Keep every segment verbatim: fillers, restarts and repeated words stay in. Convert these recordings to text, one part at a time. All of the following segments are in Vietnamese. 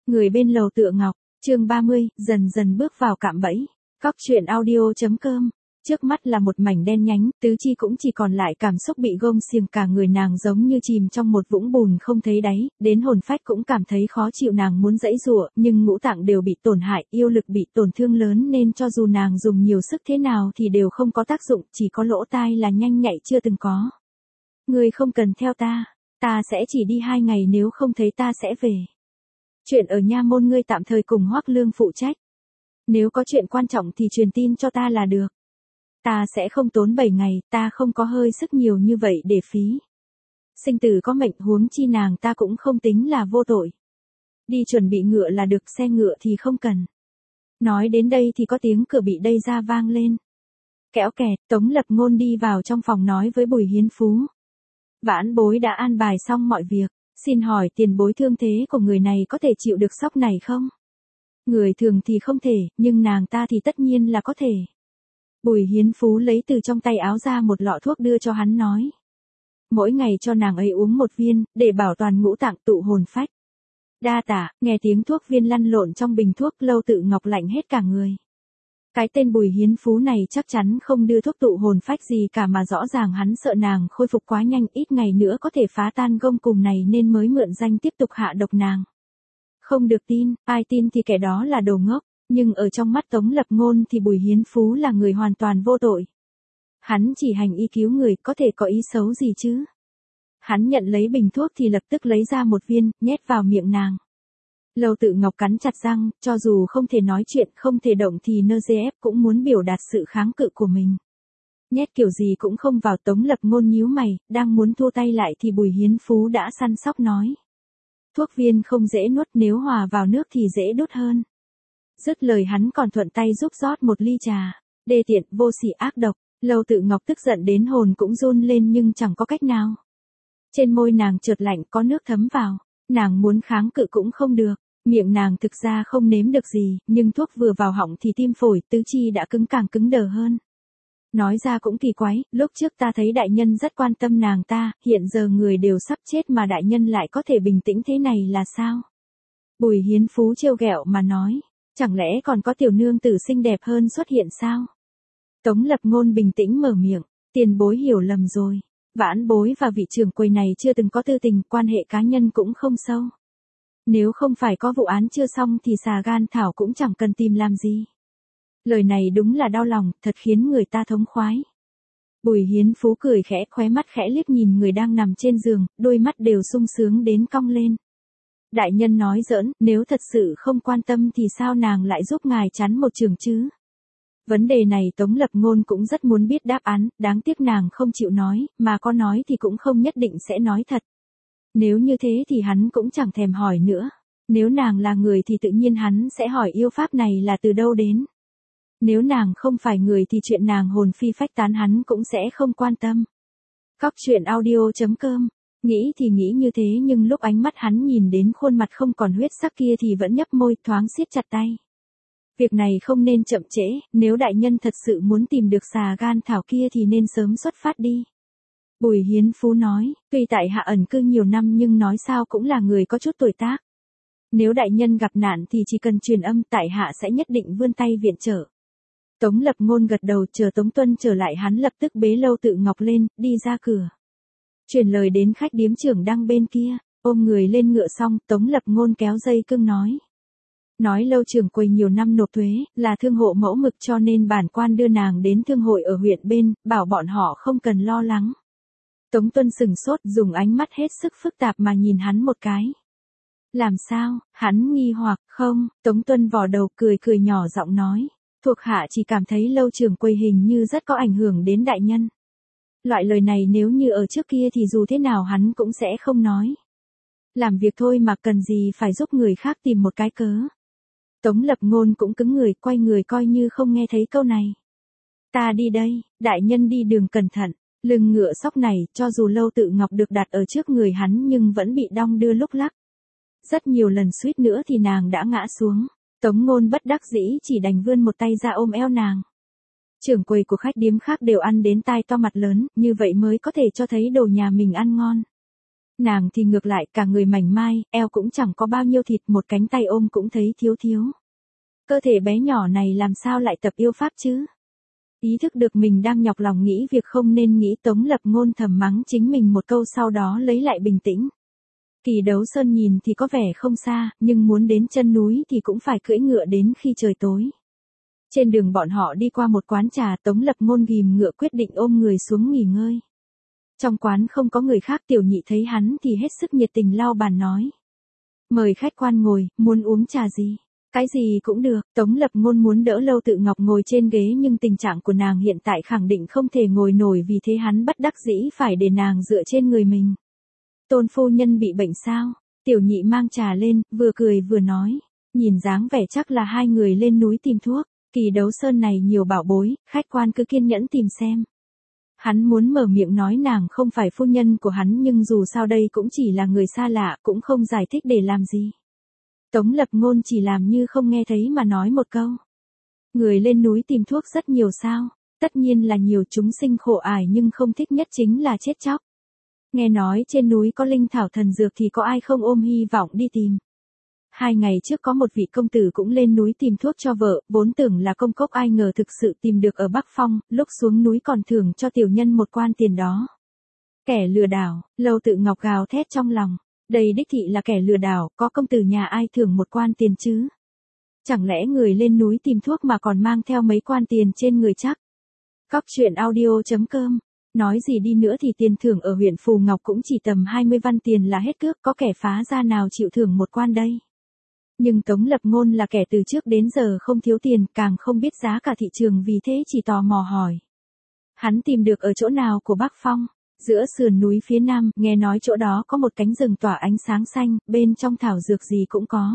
Người bên lầu tựa ngọc, chương ba mươi, dần dần bước vào cạm bẫy. Cóc truyện audio.com. Trước mắt là một mảnh đen nhánh, tứ chi cũng chỉ còn lại cảm xúc bị gông xiềng, cả người nàng giống như chìm trong một vũng bùn không thấy đáy, đến hồn phách cũng cảm thấy khó chịu, nàng muốn giãy giụa, nhưng ngũ tạng đều bị tổn hại, yêu lực bị tổn thương lớn nên cho dù nàng dùng nhiều sức thế nào thì đều không có tác dụng, chỉ có lỗ tai là nhanh nhạy chưa từng có. Ngươi không cần theo ta, ta sẽ chỉ đi hai ngày, nếu không thấy ta sẽ về. Chuyện ở nha môn ngươi tạm thời cùng Hoắc Lương phụ trách. Nếu có chuyện quan trọng thì truyền tin cho ta là được. Ta sẽ không tốn bảy ngày, ta không có hơi sức nhiều như vậy để phí. Sinh tử có mệnh, huống chi nàng ta cũng không tính là vô tội. Đi chuẩn bị ngựa là được, xe ngựa thì không cần. Nói đến đây thì có tiếng cửa bị đẩy ra vang lên. Kéo kẹt, Tống Lập Ngôn đi vào trong phòng nói với Bùi Hiến Phú. Vãn bối đã an bài xong mọi việc, xin hỏi tiền bối thương thế của người này có thể chịu được sốc này không? Người thường thì không thể, nhưng nàng ta thì tất nhiên là có thể. Bùi Hiến Phú lấy từ trong tay áo ra một lọ thuốc đưa cho hắn nói. Mỗi ngày cho nàng ấy uống một viên, để bảo toàn ngũ tạng tụ hồn phách. Đa tạ, nghe tiếng thuốc viên lăn lộn trong bình thuốc, Lâu Tự Ngọc lạnh hết cả người. Cái tên Bùi Hiến Phú này chắc chắn không đưa thuốc tụ hồn phách gì cả, mà rõ ràng hắn sợ nàng khôi phục quá nhanh, ít ngày nữa có thể phá tan gông cùm này nên mới mượn danh tiếp tục hạ độc nàng. Không được tin, ai tin thì kẻ đó là đồ ngốc, nhưng ở trong mắt Tống Lập Ngôn thì Bùi Hiến Phú là người hoàn toàn vô tội. Hắn chỉ hành y cứu người, có thể có ý xấu gì chứ? Hắn nhận lấy bình thuốc thì lập tức lấy ra một viên, nhét vào miệng nàng. Lâu Tự Ngọc cắn chặt răng, cho dù không thể nói chuyện, không thể động thì nơ dê ép cũng muốn biểu đạt sự kháng cự của mình. Nhét kiểu gì cũng không vào. Tống Lập Ngôn nhíu mày, đang muốn thua tay lại thì Bùi Hiến Phú đã săn sóc nói. Thuốc viên không dễ nuốt, nếu hòa vào nước thì dễ đốt hơn. Dứt lời hắn còn thuận tay giúp rót một ly trà. Đê tiện, vô sỉ, ác độc. Lâu Tự Ngọc tức giận đến hồn cũng run lên nhưng chẳng có cách nào. Trên môi nàng chợt lạnh, có nước thấm vào. Nàng muốn kháng cự cũng không được. Miệng nàng thực ra không nếm được gì, nhưng thuốc vừa vào họng thì tim phổi, tứ chi đã cứng càng cứng đờ hơn. Nói ra cũng kỳ quái, lúc trước ta thấy đại nhân rất quan tâm nàng ta, hiện giờ người đều sắp chết mà đại nhân lại có thể bình tĩnh thế này là sao? Bùi Hiến Phú trêu ghẹo mà nói, chẳng lẽ còn có tiểu nương tử xinh đẹp hơn xuất hiện sao? Tống Lập Ngôn bình tĩnh mở miệng, tiền bối hiểu lầm rồi. Vãn bối và vị trưởng quầy này chưa từng có tư tình, quan hệ cá nhân cũng không sâu. Nếu không phải có vụ án chưa xong thì xà gan thảo cũng chẳng cần tìm làm gì. Lời này đúng là đau lòng, thật khiến người ta thống khoái. Bùi Hiến Phú cười khẽ, khóe mắt khẽ liếc nhìn người đang nằm trên giường, đôi mắt đều sung sướng đến cong lên. Đại nhân nói giỡn, nếu thật sự không quan tâm thì sao nàng lại giúp ngài chắn một trường chứ? Vấn đề này Tống Lập Ngôn cũng rất muốn biết đáp án, đáng tiếc nàng không chịu nói, mà có nói thì cũng không nhất định sẽ nói thật. Nếu như thế thì hắn cũng chẳng thèm hỏi nữa. Nếu nàng là người thì tự nhiên hắn sẽ hỏi yêu pháp này là từ đâu đến. Nếu nàng không phải người thì chuyện nàng hồn phi phách tán hắn cũng sẽ không quan tâm. Cóc truyện audio.com. Nghĩ thì nghĩ như thế nhưng lúc ánh mắt hắn nhìn đến khuôn mặt không còn huyết sắc kia thì vẫn nhấp môi, thoáng siết chặt tay. Việc này không nên chậm trễ, nếu đại nhân thật sự muốn tìm được xà gan thảo kia thì nên sớm xuất phát đi. Bùi Hiến Phú nói, tuy tại hạ ẩn cư nhiều năm nhưng nói sao cũng là người có chút tuổi tác. Nếu đại nhân gặp nạn thì chỉ cần truyền âm, tại hạ sẽ nhất định vươn tay viện trợ. Tống Lập Ngôn gật đầu, chờ Tống Tuân trở lại hắn lập tức bế Lâu Tự Ngọc lên, đi ra cửa. Truyền lời đến khách điếm trưởng đang bên kia, ôm người lên ngựa xong, Tống Lập Ngôn kéo dây cương nói. Nói Lâu trưởng quầy nhiều năm nộp thuế, là thương hộ mẫu mực cho nên bản quan đưa nàng đến thương hội ở huyện bên, bảo bọn họ không cần lo lắng. Tống Tuân sừng sốt, dùng ánh mắt hết sức phức tạp mà nhìn hắn một cái. Làm sao? Hắn nghi hoặc, không, Tống Tuân vò đầu cười cười nhỏ giọng nói. Thuộc hạ chỉ cảm thấy Lâu trưởng quầy hình như rất có ảnh hưởng đến đại nhân. Loại lời này nếu như ở trước kia thì dù thế nào hắn cũng sẽ không nói. Làm việc thôi mà cần gì phải giúp người khác tìm một cái cớ. Tống Lập Ngôn cũng cứng người, quay người coi như không nghe thấy câu này. Ta đi đây, đại nhân đi đường cẩn thận. Lưng ngựa sóc này, cho dù Lâu Tự Ngọc được đặt ở trước người hắn nhưng vẫn bị đong đưa lúc lắc. Rất nhiều lần suýt nữa thì nàng đã ngã xuống. Tống Ngôn bất đắc dĩ chỉ đành vươn một tay ra ôm eo nàng. Trưởng quầy của khách điếm khác đều ăn đến tai to mặt lớn, như vậy mới có thể cho thấy đồ nhà mình ăn ngon. Nàng thì ngược lại, cả người mảnh mai, eo cũng chẳng có bao nhiêu thịt, một cánh tay ôm cũng thấy thiếu thiếu. Cơ thể bé nhỏ này làm sao lại tập yêu pháp chứ? Ý thức được mình đang nhọc lòng nghĩ việc không nên nghĩ, Tống Lập Ngôn thầm mắng chính mình một câu, sau đó lấy lại bình tĩnh. Kỳ Đấu Sơn nhìn thì có vẻ không xa, nhưng muốn đến chân núi thì cũng phải cưỡi ngựa đến khi trời tối. Trên đường bọn họ đi qua một quán trà, Tống Lập Ngôn ghìm ngựa quyết định ôm người xuống nghỉ ngơi. Trong quán không có người khác, Tiểu Nhị thấy hắn thì hết sức nhiệt tình lau bàn nói. Mời khách quan ngồi, muốn uống trà gì? Cái gì cũng được. Tống Lập Ngôn muốn đỡ Lâu Tự Ngọc ngồi trên ghế, nhưng tình trạng của nàng hiện tại khẳng định không thể ngồi nổi, vì thế hắn bất đắc dĩ phải để nàng dựa trên người mình. Tôn phu nhân bị bệnh sao? Tiểu Nhị mang trà lên, vừa cười vừa nói. Nhìn dáng vẻ chắc là hai người lên núi tìm thuốc. Kỳ Đấu Sơn này nhiều bảo bối, khách quan cứ kiên nhẫn tìm xem. Hắn muốn mở miệng nói nàng không phải phu nhân của hắn, nhưng dù sao đây cũng chỉ là người xa lạ, cũng không giải thích để làm gì. Tống Lập Ngôn chỉ làm như không nghe thấy mà nói một câu. Người lên núi tìm thuốc rất nhiều sao? Tất nhiên là nhiều, chúng sinh khổ ải nhưng không thích nhất chính là chết chóc. Nghe nói trên núi có linh thảo thần dược thì có ai không ôm hy vọng đi tìm. Hai ngày trước có một vị công tử cũng lên núi tìm thuốc cho vợ, vốn tưởng là công cốc, ai ngờ thực sự tìm được ở Bắc Phong, lúc xuống núi còn thưởng cho tiểu nhân một quan tiền đó. Kẻ lừa đảo, Lâu Tự Ngọc gào thét trong lòng. Đây đích thị là kẻ lừa đảo, có công tử nhà ai thưởng một quan tiền chứ? Chẳng lẽ người lên núi tìm thuốc mà còn mang theo mấy quan tiền trên người chắc? Cóc truyện audio chấm com. Nói gì đi nữa thì tiền thưởng ở huyện Phù Ngọc cũng chỉ tầm hai mươi văn tiền là hết cước, có kẻ phá gia nào chịu thưởng một quan đây? Nhưng Tống Lập Ngôn là kẻ từ trước đến giờ không thiếu tiền, càng không biết giá cả thị trường, vì thế chỉ tò mò hỏi. Hắn tìm được ở chỗ nào của Bắc Phong? Giữa sườn núi phía nam, nghe nói chỗ đó có một cánh rừng tỏa ánh sáng xanh, bên trong thảo dược gì cũng có.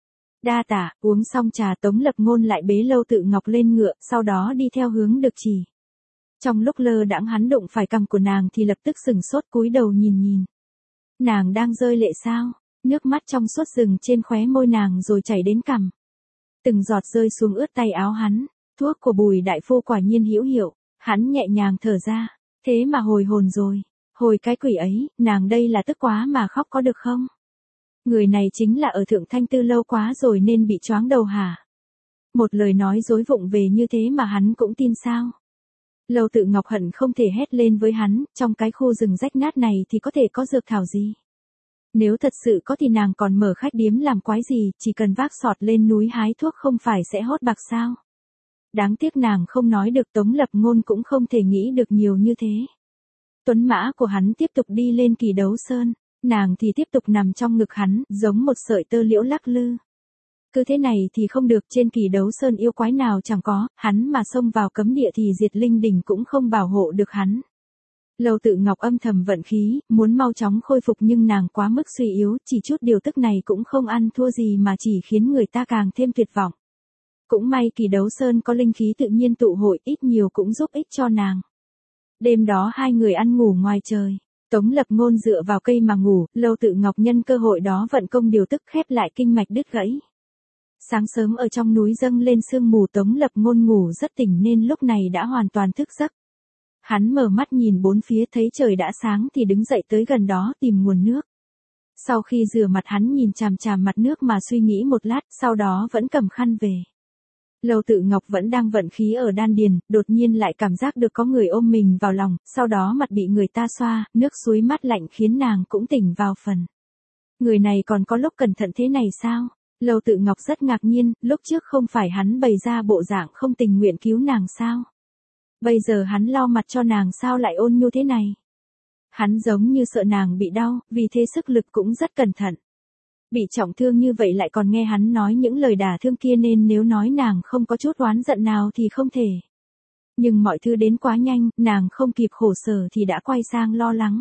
Đa tả, uống xong trà, Tống Lập Ngôn lại bế Lâu Tự Ngọc lên ngựa, sau đó đi theo hướng được chỉ. Trong lúc lơ đãng hắn đụng phải cằm của nàng thì lập tức sừng sốt, cúi đầu nhìn nhìn. Nàng đang rơi lệ sao? Nước mắt trong suốt rừng trên khóe môi nàng rồi chảy đến cằm. Từng giọt rơi xuống ướt tay áo hắn. Thuốc của Bùi đại phu quả nhiên hữu hiệu. Hắn nhẹ nhàng thở ra. Thế mà hồi hồn rồi. Hồi cái quỷ ấy, nàng đây là tức quá mà khóc có được không? Người này chính là ở Thượng Thanh Tư lâu quá rồi nên bị choáng đầu hả? Một lời nói dối vụng về như thế mà hắn cũng tin sao? Lâu Tự Ngọc hận không thể hét lên với hắn, trong cái khu rừng rách nát này thì có thể có dược thảo gì? Nếu thật sự có thì nàng còn mở khách điếm làm quái gì, chỉ cần vác sọt lên núi hái thuốc không phải sẽ hốt bạc sao? Đáng tiếc nàng không nói được, Tống Lập Ngôn cũng không thể nghĩ được nhiều như thế. Tuấn mã của hắn tiếp tục đi lên Kỳ Đấu Sơn, nàng thì tiếp tục nằm trong ngực hắn, giống một sợi tơ liễu lắc lư. Cứ thế này thì không được, trên Kỳ Đấu Sơn yêu quái nào chẳng có, hắn mà xông vào cấm địa thì Diệt Linh Đỉnh cũng không bảo hộ được hắn. Lâu Tự Ngọc âm thầm vận khí, muốn mau chóng khôi phục nhưng nàng quá mức suy yếu, chỉ chút điều tức này cũng không ăn thua gì mà chỉ khiến người ta càng thêm tuyệt vọng. Cũng may Kỳ Đấu Sơn có linh khí tự nhiên tụ hội, ít nhiều cũng giúp ích cho nàng. Đêm đó hai người ăn ngủ ngoài trời. Tống Lập Ngôn dựa vào cây mà ngủ, Lâu Tự Ngọc nhân cơ hội đó vận công điều tức khép lại kinh mạch đứt gãy. Sáng sớm ở trong núi dâng lên sương mù, Tống Lập Ngôn ngủ rất tỉnh nên lúc này đã hoàn toàn thức giấc. Hắn mở mắt nhìn bốn phía thấy trời đã sáng thì đứng dậy tới gần đó tìm nguồn nước. Sau khi rửa mặt hắn nhìn chằm chằm mặt nước mà suy nghĩ một lát, sau đó vẫn cầm khăn về. Lâu Tự Ngọc vẫn đang vận khí ở đan điền, đột nhiên lại cảm giác được có người ôm mình vào lòng, sau đó mặt bị người ta xoa, nước suối mát lạnh khiến nàng cũng tỉnh vào phần. Người này còn có lúc cẩn thận thế này sao? Lâu Tự Ngọc rất ngạc nhiên, lúc trước không phải hắn bày ra bộ dạng không tình nguyện cứu nàng sao? Bây giờ hắn lau mặt cho nàng sao lại ôn nhu thế này? Hắn giống như sợ nàng bị đau, vì thế sức lực cũng rất cẩn thận. Bị trọng thương như vậy lại còn nghe hắn nói những lời đả thương kia nên nếu nói nàng không có chút oán giận nào thì không thể. Nhưng mọi thứ đến quá nhanh, nàng không kịp khổ sở thì đã quay sang lo lắng.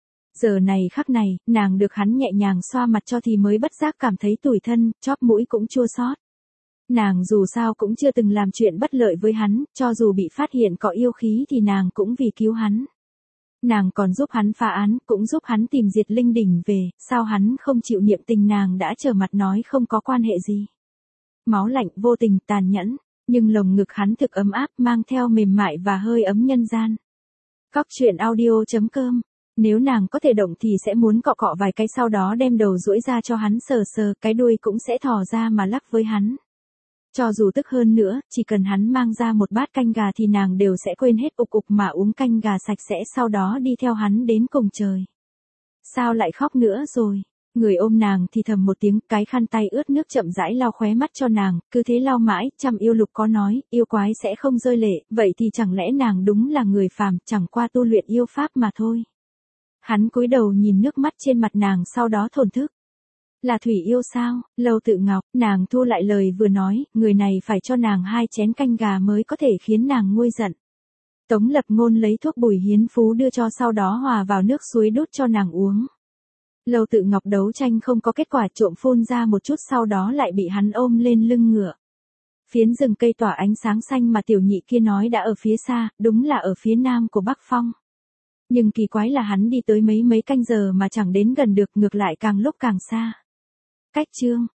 Giờ này khắc này, nàng được hắn nhẹ nhàng xoa mặt cho thì mới bất giác cảm thấy tủi thân, chóp mũi cũng chua xót. Nàng dù sao cũng chưa từng làm chuyện bất lợi với hắn, cho dù bị phát hiện có yêu khí thì nàng cũng vì cứu hắn. Nàng còn giúp hắn phá án, cũng giúp hắn tìm Diệt Linh Đỉnh về, sao hắn không chịu niệm tình, nàng đã trở mặt nói không có quan hệ gì. Máu lạnh, vô tình, tàn nhẫn, nhưng lồng ngực hắn thực ấm áp, mang theo mềm mại và hơi ấm nhân gian. Cóc truyện audio chấm com Nếu nàng có thể động thì sẽ muốn cọ cọ vài cái sau đó đem đầu duỗi ra cho hắn sờ sờ, cái đuôi cũng sẽ thò ra mà lắc với hắn. Cho dù tức hơn nữa, chỉ cần hắn mang ra một bát canh gà thì nàng đều sẽ quên hết ục ục mà uống canh gà sạch sẽ sau đó đi theo hắn đến cùng trời. Sao lại khóc nữa rồi? Người ôm nàng thì thầm một tiếng, cái khăn tay ướt nước chậm rãi lau khóe mắt cho nàng, cứ thế lau mãi, Trăm Yêu Lục có nói, yêu quái sẽ không rơi lệ, vậy thì chẳng lẽ nàng đúng là người phàm, chẳng qua tu luyện yêu pháp mà thôi. Hắn cúi đầu nhìn nước mắt trên mặt nàng sau đó thổn thức. Là Thủy Yêu sao? Lâu Tự Ngọc, nàng thu lại lời vừa nói, người này phải cho nàng hai chén canh gà mới có thể khiến nàng nguôi giận. Tống Lập Ngôn lấy thuốc bùi hiến phú đưa cho sau đó hòa vào nước suối đút cho nàng uống. Lâu Tự Ngọc đấu tranh không có kết quả, trộm phun ra một chút sau đó lại bị hắn ôm lên lưng ngựa. Phiến rừng cây tỏa ánh sáng xanh mà tiểu nhị kia nói đã ở phía xa, đúng là ở phía nam của Bắc Phong. Nhưng kỳ quái là hắn đi tới mấy mấy canh giờ mà chẳng đến gần được, ngược lại càng lúc càng xa. Cách chương